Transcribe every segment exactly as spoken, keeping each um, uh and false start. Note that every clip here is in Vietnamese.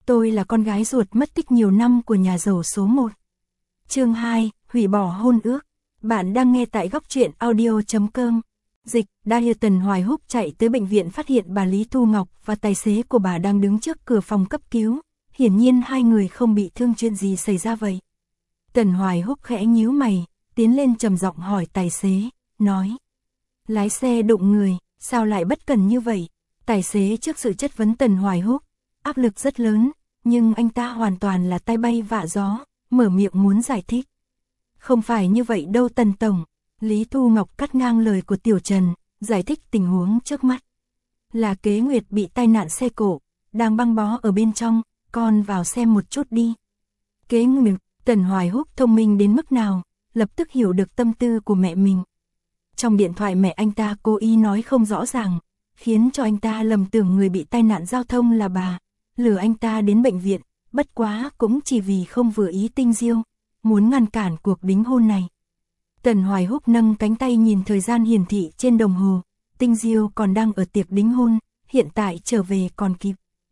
Tôi là con gái ruột mất tích nhiều năm của nhà giàu số một. Chương hai, hủy bỏ hôn ước. Bạn đang nghe tại góc truyện audio chấm com. Dịch, Đa Hiệp Tần Hoài Húc chạy tới bệnh viện phát hiện bà Lý Thu Ngọc và tài xế của bà đang đứng trước cửa phòng cấp cứu. Hiển nhiên hai người không bị thương, chuyện gì xảy ra vậy? Tần Hoài Húc khẽ nhíu mày, tiến lên trầm giọng hỏi tài xế, nói. Lái xe đụng người, sao lại bất cẩn như vậy? Tài xế trước sự chất vấn Tần Hoài Húc, áp lực rất lớn, nhưng anh ta hoàn toàn là tai bay vạ gió, mở miệng muốn giải thích. Không phải như vậy đâu Tần Tổng. Lý Thu Ngọc cắt ngang lời của Tiểu Trần, giải thích tình huống trước mắt. Là Kế Nguyệt bị tai nạn xe cộ, đang băng bó ở bên trong, con vào xem một chút đi. Kế Nguyệt, Tần Hoài Húc thông minh đến mức nào, lập tức hiểu được tâm tư của mẹ mình. Trong điện thoại mẹ anh ta cố ý nói không rõ ràng, khiến cho anh ta lầm tưởng người bị tai nạn giao thông là bà, lừa anh ta đến bệnh viện, bất quá cũng chỉ vì không vừa ý Tinh Diêu, muốn ngăn cản cuộc đính hôn này. Tần Hoài Húc nâng cánh tay nhìn thời gian hiển thị trên đồng hồ, Tinh Diêu còn đang ở tiệc đính hôn, hiện tại trở về còn kịp.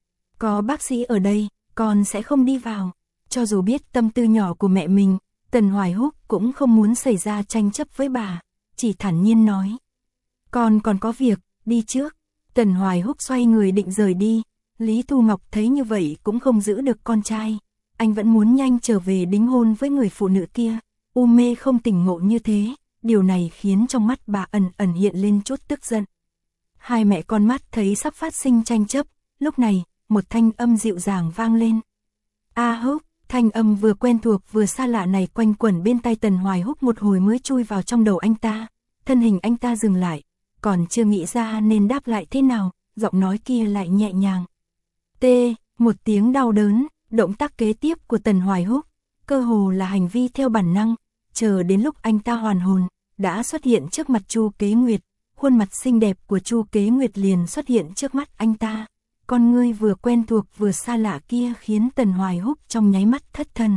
Có bác sĩ ở đây, con sẽ không đi vào. Cho dù biết tâm tư nhỏ của mẹ mình, Tần Hoài Húc cũng không muốn xảy ra tranh chấp với bà, chỉ thản nhiên nói. Con còn có việc, đi trước. Tần Hoài Húc xoay người định rời đi, Lý Thu Ngọc thấy như vậy cũng không giữ được con trai. Anh vẫn muốn nhanh trở về đính hôn với người phụ nữ kia, u mê không tỉnh ngộ như thế, điều này khiến trong mắt bà ẩn ẩn hiện lên chút tức giận. Hai mẹ con mắt thấy sắp phát sinh tranh chấp, lúc này, một thanh âm dịu dàng vang lên. A Húc, thanh âm vừa quen thuộc vừa xa lạ này quanh quẩn bên tai Tần Hoài Húc một hồi mới chui vào trong đầu anh ta, thân hình anh ta dừng lại, còn chưa nghĩ ra nên đáp lại thế nào, giọng nói kia lại nhẹ nhàng. T, một tiếng đau đớn, động tác kế tiếp của Tần Hoài Húc, cơ hồ là hành vi theo bản năng, chờ đến lúc anh ta hoàn hồn, đã xuất hiện trước mặt Chu Kế Nguyệt, khuôn mặt xinh đẹp của Chu Kế Nguyệt liền xuất hiện trước mắt anh ta. Con ngươi vừa quen thuộc vừa xa lạ kia khiến Tần Hoài Húc trong nháy mắt thất thần.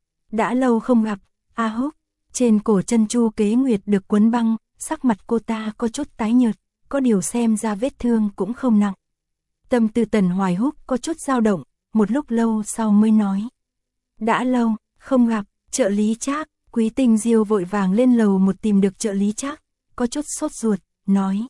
Đã lâu không gặp, A Húc, trên cổ chân Chu Kế Nguyệt được quấn băng, sắc mặt cô ta có chút tái nhợt, có điều xem ra vết thương cũng không nặng. Tâm tư Tần Hoài Húc có chút dao động, một lúc lâu sau mới nói. Đã lâu, không gặp, trợ lý Trác. Quý Tinh Diêu vội vàng lên lầu một tìm được trợ lý Trác, có chút sốt ruột, nói.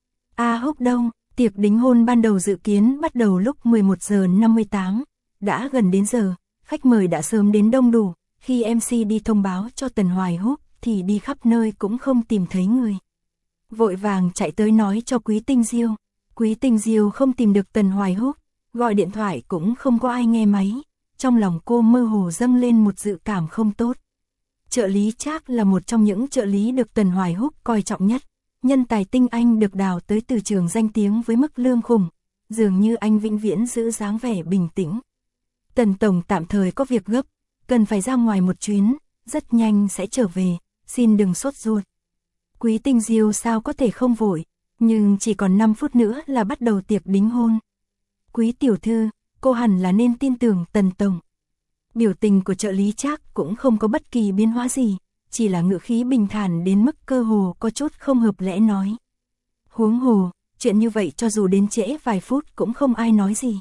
A Húc đâu? Tiệc đính hôn ban đầu dự kiến bắt đầu lúc mười một giờ năm mươi tám, đã gần đến giờ, khách mời đã sớm đến đông đủ, khi em xê đi thông báo cho Tần Hoài Húc thì đi khắp nơi cũng không tìm thấy người. Vội vàng chạy tới nói cho Quý Tinh Diêu, Quý Tinh Diêu không tìm được Tần Hoài Húc, gọi điện thoại cũng không có ai nghe máy, trong lòng cô mơ hồ dâng lên một dự cảm không tốt. Trợ lý Trác là một trong những trợ lý được Tần Hoài Húc coi trọng nhất. Nhân tài tinh anh được đào tới từ trường danh tiếng với mức lương khủng, dường như anh vĩnh viễn giữ dáng vẻ bình tĩnh. Tần Tổng tạm thời có việc gấp, cần phải ra ngoài một chuyến, rất nhanh sẽ trở về, xin đừng sốt ruột. Quý Tinh Diêu sao có thể không vội, nhưng chỉ còn năm phút nữa là bắt đầu tiệc đính hôn. Quý tiểu thư, cô hẳn là nên tin tưởng Tần Tổng. Biểu tình của trợ lý Trác cũng không có bất kỳ biến hóa gì. Chỉ là ngữ khí bình thản đến mức cơ hồ có chút không hợp lẽ nói. Huống hồ, chuyện như vậy cho dù đến trễ vài phút cũng không ai nói gì.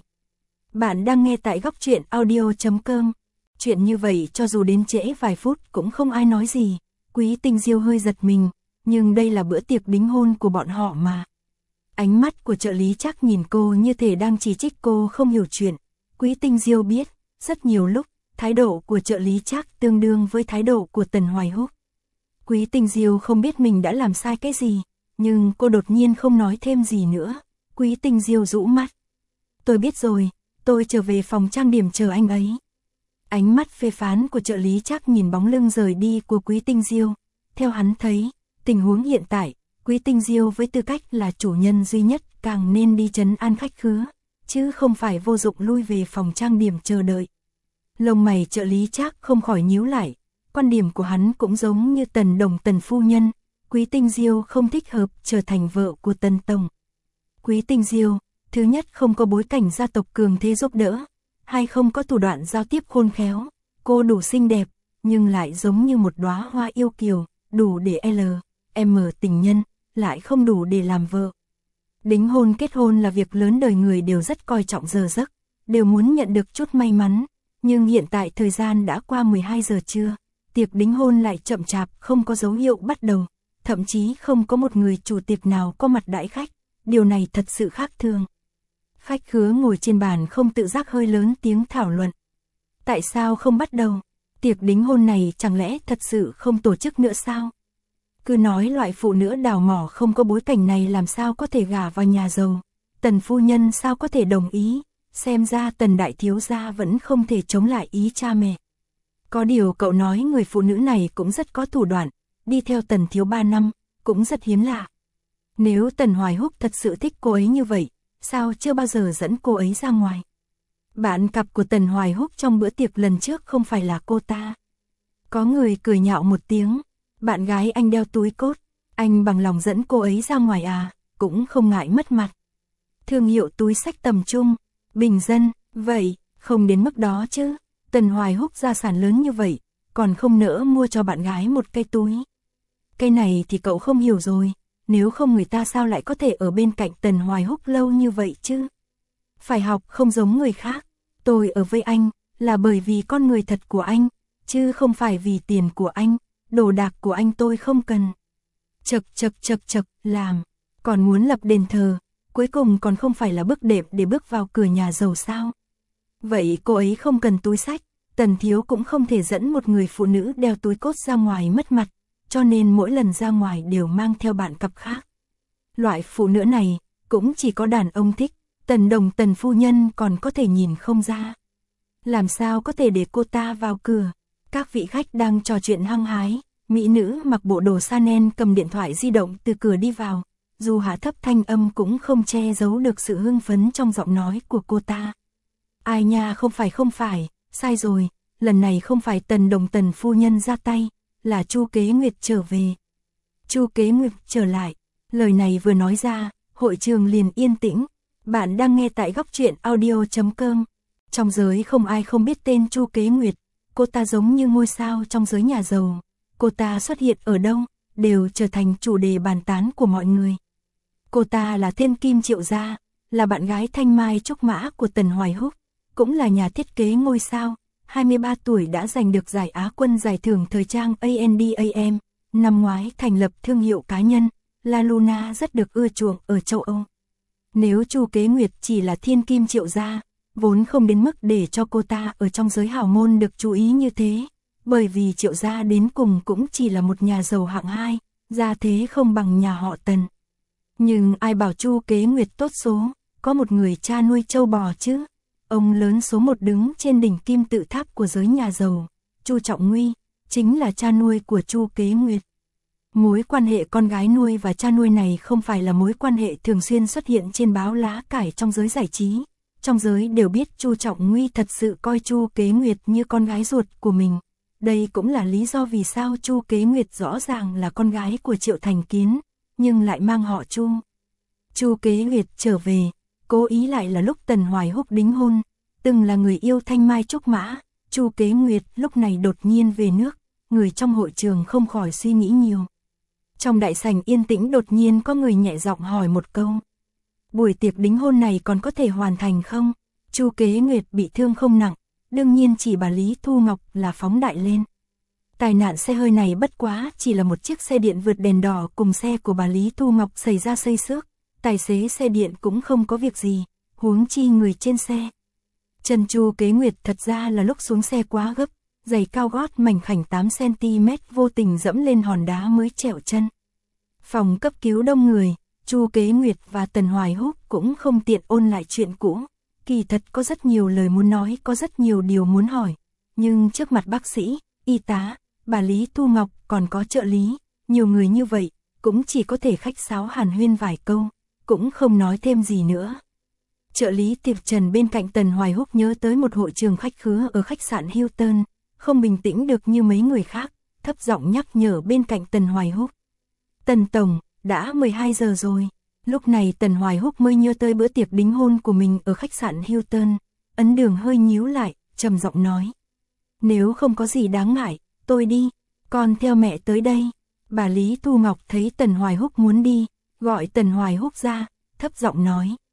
Bạn đang nghe tại góc truyện audio chấm com. Chuyện như vậy cho dù đến trễ vài phút cũng không ai nói gì. Quý Tinh Diêu hơi giật mình, nhưng đây là bữa tiệc đính hôn của bọn họ mà. Ánh mắt của trợ lý Trác nhìn cô như thể đang chỉ trích cô không hiểu chuyện. Quý Tinh Diêu biết, rất nhiều lúc, thái độ của trợ lý Trác tương đương với thái độ của Tần Hoài Húc. Quý Tinh Diêu không biết mình đã làm sai cái gì, nhưng cô đột nhiên không nói thêm gì nữa. Quý Tinh Diêu rũ mắt. Tôi biết rồi, tôi trở về phòng trang điểm chờ anh ấy. Ánh mắt phê phán của trợ lý Trác nhìn bóng lưng rời đi của Quý Tinh Diêu. Theo hắn thấy, tình huống hiện tại, Quý Tinh Diêu với tư cách là chủ nhân duy nhất càng nên đi trấn an khách khứa, chứ không phải vô dụng lui về phòng trang điểm chờ đợi. Lông mày trợ lý Trác không khỏi nhíu lại, quan điểm của hắn cũng giống như Tần Đồng Tần phu nhân, Quý Tinh Diêu không thích hợp trở thành vợ của Tần Tổng. Quý Tinh Diêu, thứ nhất không có bối cảnh gia tộc cường thế giúp đỡ, hai không có thủ đoạn giao tiếp khôn khéo, cô đủ xinh đẹp, nhưng lại giống như một đóa hoa yêu kiều, đủ để L, M tình nhân, lại không đủ để làm vợ. Đính hôn kết hôn là việc lớn đời người đều rất coi trọng giờ giấc. đều muốn nhận được chút may mắn, nhưng hiện tại thời gian đã qua mười hai giờ trưa, tiệc đính hôn lại chậm chạp không có dấu hiệu bắt đầu, thậm chí không có một người chủ tiệc nào có mặt đãi khách, điều này thật sự khác thường. Khách khứa ngồi trên bàn không tự giác hơi lớn tiếng thảo luận. Tại sao không bắt đầu? Tiệc đính hôn này chẳng lẽ thật sự không tổ chức nữa sao? Cứ nói loại phụ nữ đào mỏ không có bối cảnh này làm sao có thể gả vào nhà giàu, Tần phu nhân sao có thể đồng ý, xem ra Tần đại thiếu gia vẫn không thể chống lại ý cha mẹ. Có điều cậu nói người phụ nữ này cũng rất có thủ đoạn, đi theo Tần thiếu ba năm, cũng rất hiếm lạ. Nếu Tần Hoài Húc thật sự thích cô ấy như vậy, sao chưa bao giờ dẫn cô ấy ra ngoài? Bạn cặp của Tần Hoài Húc trong bữa tiệc lần trước không phải là cô ta. Có người cười nhạo một tiếng, bạn gái anh đeo túi cốt, anh bằng lòng dẫn cô ấy ra ngoài à, cũng không ngại mất mặt. Thương hiệu túi xách tầm trung, bình dân, vậy, không đến mức đó chứ, Tần Hoài Húc gia sản lớn như vậy, còn không nỡ mua cho bạn gái một cây túi. Cái này thì cậu không hiểu rồi, nếu không người ta sao lại có thể ở bên cạnh Tần Hoài Húc lâu như vậy chứ? Phải học không giống người khác, tôi ở với anh, là bởi vì con người thật của anh, chứ không phải vì tiền của anh, đồ đạc của anh tôi không cần. Chật chật chật chật, làm, còn muốn lập đền thờ, cuối cùng còn không phải là bước đệm để bước vào cửa nhà giàu sao? Vậy cô ấy không cần túi xách, Tần thiếu cũng không thể dẫn một người phụ nữ đeo túi cốt ra ngoài mất mặt, cho nên mỗi lần ra ngoài đều mang theo bạn cặp khác. Loại phụ nữ này, cũng chỉ có đàn ông thích, Tần đồng Tần phu nhân còn có thể nhìn không ra. Làm sao có thể để cô ta vào cửa? Các vị khách đang trò chuyện hăng hái, mỹ nữ mặc bộ đồ Chanel cầm điện thoại di động từ cửa đi vào, dù hạ thấp thanh âm cũng không che giấu được sự hưng phấn trong giọng nói của cô ta. Ai nha, không phải không phải, sai rồi, lần này không phải Tần đồng Tần phu nhân ra tay, là Chu Kế Nguyệt trở về. Chu Kế Nguyệt trở lại, lời này vừa nói ra, hội trường liền yên tĩnh. Bạn đang nghe tại góc truyện audio chấm com. Trong giới không ai không biết tên Chu Kế Nguyệt, cô ta giống như ngôi sao trong giới nhà giàu. Cô ta xuất hiện ở đâu, đều trở thành chủ đề bàn tán của mọi người. Cô ta là thiên kim Triệu gia, là bạn gái thanh mai trúc mã của Tần Hoài Húc, cũng là nhà thiết kế ngôi sao, hai mươi ba tuổi đã giành được giải Á quân giải thưởng thời trang a en đê a em, năm ngoái thành lập thương hiệu cá nhân, La Luna rất được ưa chuộng ở châu Âu. Nếu Chu Kế Nguyệt chỉ là thiên kim Triệu gia, vốn không đến mức để cho cô ta ở trong giới hào môn được chú ý như thế, bởi vì Triệu gia đến cùng cũng chỉ là một nhà giàu hạng hai, gia thế không bằng nhà họ Tần. Nhưng ai bảo Chu Kế Nguyệt tốt số, có một người cha nuôi trâu bò chứ. Ông lớn số một đứng trên đỉnh kim tự tháp của giới nhà giàu, Chu Trọng Nguy, chính là cha nuôi của Chu Kế Nguyệt. Mối quan hệ con gái nuôi và cha nuôi này không phải là mối quan hệ thường xuyên xuất hiện trên báo lá cải trong giới giải trí. Trong giới đều biết Chu Trọng Nguy thật sự coi Chu Kế Nguyệt như con gái ruột của mình. Đây cũng là lý do vì sao Chu Kế Nguyệt rõ ràng là con gái của Triệu Thành Kiến, nhưng lại mang họ Chu. Chu Kế Nguyệt trở về, cố ý lại là lúc Tần Hoài Húc đính hôn, từng là người yêu thanh mai trúc mã, Chu Kế Nguyệt lúc này đột nhiên về nước, người trong hội trường không khỏi suy nghĩ nhiều. Trong đại sảnh yên tĩnh đột nhiên có người nhẹ giọng hỏi một câu. Buổi tiệc đính hôn này còn có thể hoàn thành không? Chu Kế Nguyệt bị thương không nặng, đương nhiên chỉ bà Lý Thu Ngọc là phóng đại lên. Tai nạn xe hơi này bất quá chỉ là một chiếc xe điện vượt đèn đỏ cùng xe của bà Lý Thu Ngọc xảy ra xây xước, tài xế xe điện cũng không có việc gì, huống chi người trên xe. Chân Chu Kế Nguyệt thật ra là lúc xuống xe quá gấp, giày cao gót mảnh khảnh tám xăng ti mét vô tình dẫm lên hòn đá mới trẹo chân. Phòng cấp cứu đông người, Chu Kế Nguyệt và Tần Hoài Húc cũng không tiện ôn lại chuyện cũ. Kỳ thật có rất nhiều lời muốn nói, có rất nhiều điều muốn hỏi. Nhưng trước mặt bác sĩ, y tá, bà Lý Thu Ngọc còn có trợ lý, nhiều người như vậy, cũng chỉ có thể khách sáo hàn huyên vài câu, cũng không nói thêm gì nữa. Trợ lý Tiệp Trần bên cạnh Tần Hoài Húc nhớ tới một hội trường khách khứa ở khách sạn Hilton, không bình tĩnh được như mấy người khác, thấp giọng nhắc nhở bên cạnh Tần Hoài Húc. Tần Tổng, đã mười hai giờ rồi. Lúc này Tần Hoài Húc mới nhớ tới bữa tiệc đính hôn của mình ở khách sạn Hilton, ấn đường hơi nhíu lại, trầm giọng nói. Nếu không có gì đáng ngại, tôi đi, con theo mẹ tới đây. Bà Lý Thu Ngọc thấy Tần Hoài Húc muốn đi, gọi Tần Hoài Húc ra, thấp giọng nói.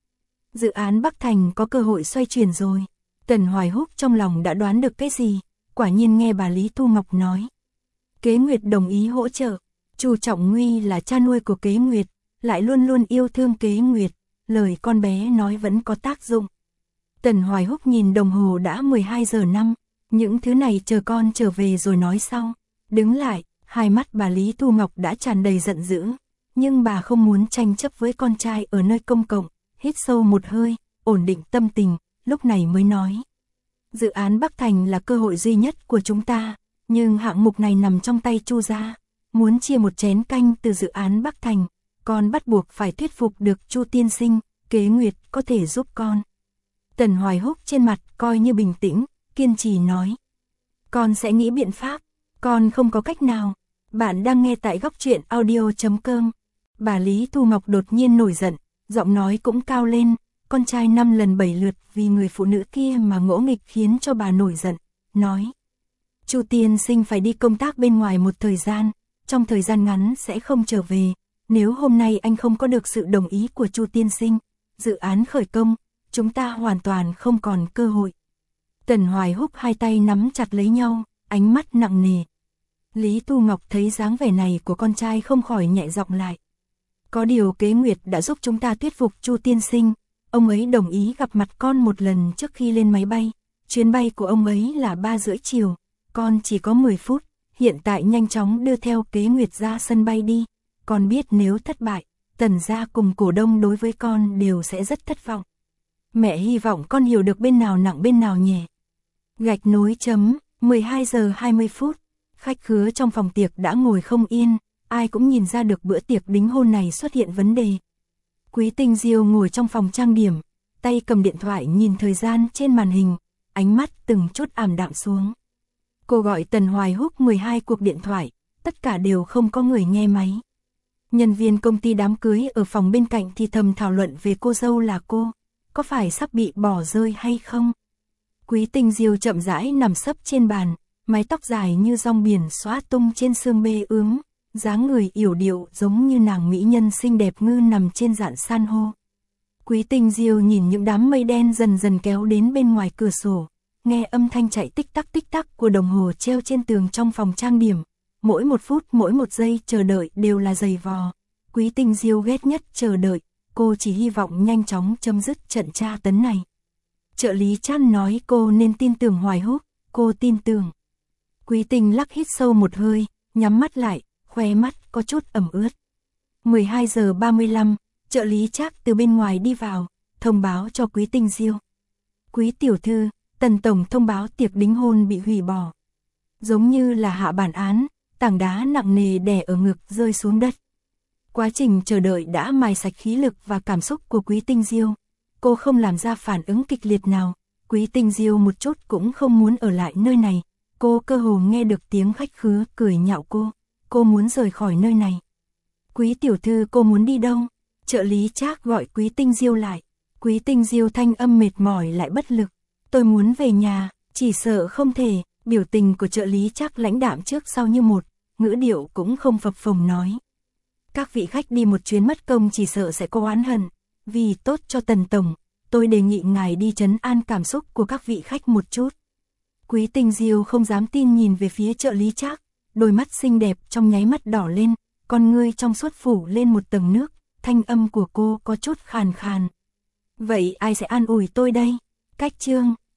Dự án Bắc Thành có cơ hội xoay chuyển rồi. Tần Hoài Húc trong lòng đã đoán được cái gì, quả nhiên nghe bà Lý Thu Ngọc nói. Kế Nguyệt đồng ý hỗ trợ. Chu Trọng Nguy là cha nuôi của Kế Nguyệt, lại luôn luôn yêu thương Kế Nguyệt, lời con bé nói vẫn có tác dụng. Tần Hoài Húc nhìn đồng hồ đã mười hai giờ năm, những thứ này chờ con trở về rồi nói sau. Đứng lại, hai mắt bà Lý Thu Ngọc đã tràn đầy giận dữ, nhưng bà không muốn tranh chấp với con trai ở nơi công cộng, hít sâu một hơi, ổn định tâm tình, lúc này mới nói. Dự án Bắc Thành là cơ hội duy nhất của chúng ta, nhưng hạng mục này nằm trong tay Chu gia, muốn chia một chén canh từ dự án Bắc Thành, con bắt buộc phải thuyết phục được Chu tiên sinh, Kế Nguyệt có thể giúp con. Tần Hoài Húc trên mặt coi như bình tĩnh, kiên trì nói. Con sẽ nghĩ biện pháp, con không có cách nào. Bạn đang nghe tại góc truyện audio chấm com. Bà Lý Thu Ngọc đột nhiên nổi giận, giọng nói cũng cao lên, con trai năm lần bảy lượt vì người phụ nữ kia mà ngỗ nghịch khiến cho bà nổi giận, nói. Chu tiên sinh phải đi công tác bên ngoài một thời gian, trong thời gian ngắn sẽ không trở về, nếu hôm nay anh không có được sự đồng ý của Chu tiên sinh, dự án khởi công, chúng ta hoàn toàn không còn cơ hội. Tần Hoài Húc hai tay nắm chặt lấy nhau, ánh mắt nặng nề. Lý Thu Ngọc thấy dáng vẻ này của con trai không khỏi nhẹ giọng lại. Có điều Kế Nguyệt đã giúp chúng ta thuyết phục Chu tiên sinh, ông ấy đồng ý gặp mặt con một lần trước khi lên máy bay, chuyến bay của ông ấy là ba rưỡi chiều, con chỉ có mười phút, hiện tại nhanh chóng đưa theo Kế Nguyệt ra sân bay đi, con biết nếu thất bại, Tần gia cùng cổ đông đối với con đều sẽ rất thất vọng. Mẹ hy vọng con hiểu được bên nào nặng bên nào nhẹ. Gạch nối chấm, mười hai giờ hai mươi phút, khách khứa trong phòng tiệc đã ngồi không yên, ai cũng nhìn ra được bữa tiệc đính hôn này xuất hiện vấn đề. Quý Tinh Diêu ngồi trong phòng trang điểm, tay cầm điện thoại nhìn thời gian trên màn hình, ánh mắt từng chút ảm đạm xuống. Cô gọi Tần Hoài Húc mười hai cuộc điện thoại, tất cả đều không có người nghe máy. Nhân viên công ty đám cưới ở phòng bên cạnh thì thầm thảo luận về cô dâu là cô, có phải sắp bị bỏ rơi hay không? Quý Tinh Diêu chậm rãi nằm sấp trên bàn, mái tóc dài như rong biển xõa tung trên xương bê ướm, dáng người yểu điệu giống như nàng mỹ nhân xinh đẹp ngư nằm trên rạn san hô. Quý Tinh Diêu nhìn những đám mây đen dần dần kéo đến bên ngoài cửa sổ, nghe âm thanh chạy tích tắc tích tắc của đồng hồ treo trên tường trong phòng trang điểm, mỗi một phút mỗi một giây chờ đợi đều là dày vò. Quý Tinh Diêu ghét nhất chờ đợi, cô chỉ hy vọng nhanh chóng chấm dứt trận tra tấn này. Trợ lý Chan nói cô nên tin tưởng Hoài Húc, cô tin tưởng. Quý Tinh lắc hít sâu một hơi, nhắm mắt lại, khóe mắt có chút ẩm ướt. mười hai giờ ba mươi lăm, trợ lý Trác từ bên ngoài đi vào, thông báo cho Quý Tinh Diêu. Quý tiểu thư, Tần tổng thông báo tiệc đính hôn bị hủy bỏ. Giống như là hạ bản án, tảng đá nặng nề đè ở ngực rơi xuống đất. Quá trình chờ đợi đã mài sạch khí lực và cảm xúc của Quý Tinh Diêu. Cô không làm ra phản ứng kịch liệt nào, Quý Tinh Diêu một chút cũng không muốn ở lại nơi này. Cô cơ hồ nghe được tiếng khách khứa cười nhạo cô, cô muốn rời khỏi nơi này. Quý tiểu thư cô muốn đi đâu? Trợ lý Trác gọi Quý Tinh Diêu lại. Quý Tinh Diêu thanh âm mệt mỏi lại bất lực. Tôi muốn về nhà, chỉ sợ không thể. Biểu tình của trợ lý Trác lãnh đạm trước sau như một, ngữ điệu cũng không phập phồng nói. Các vị khách đi một chuyến mất công chỉ sợ sẽ có oán hận. Vì tốt cho Tần tổng, tôi đề nghị ngài đi trấn an cảm xúc của các vị khách một chút. Quý Tinh Diêu không dám tin nhìn về phía trợ lý Trác, đôi mắt xinh đẹp trong nháy mắt đỏ lên, con ngươi trong suốt phủ lên một tầng nước, thanh âm của cô có chút khàn khàn. Vậy ai sẽ an ủi tôi đây? Cách chương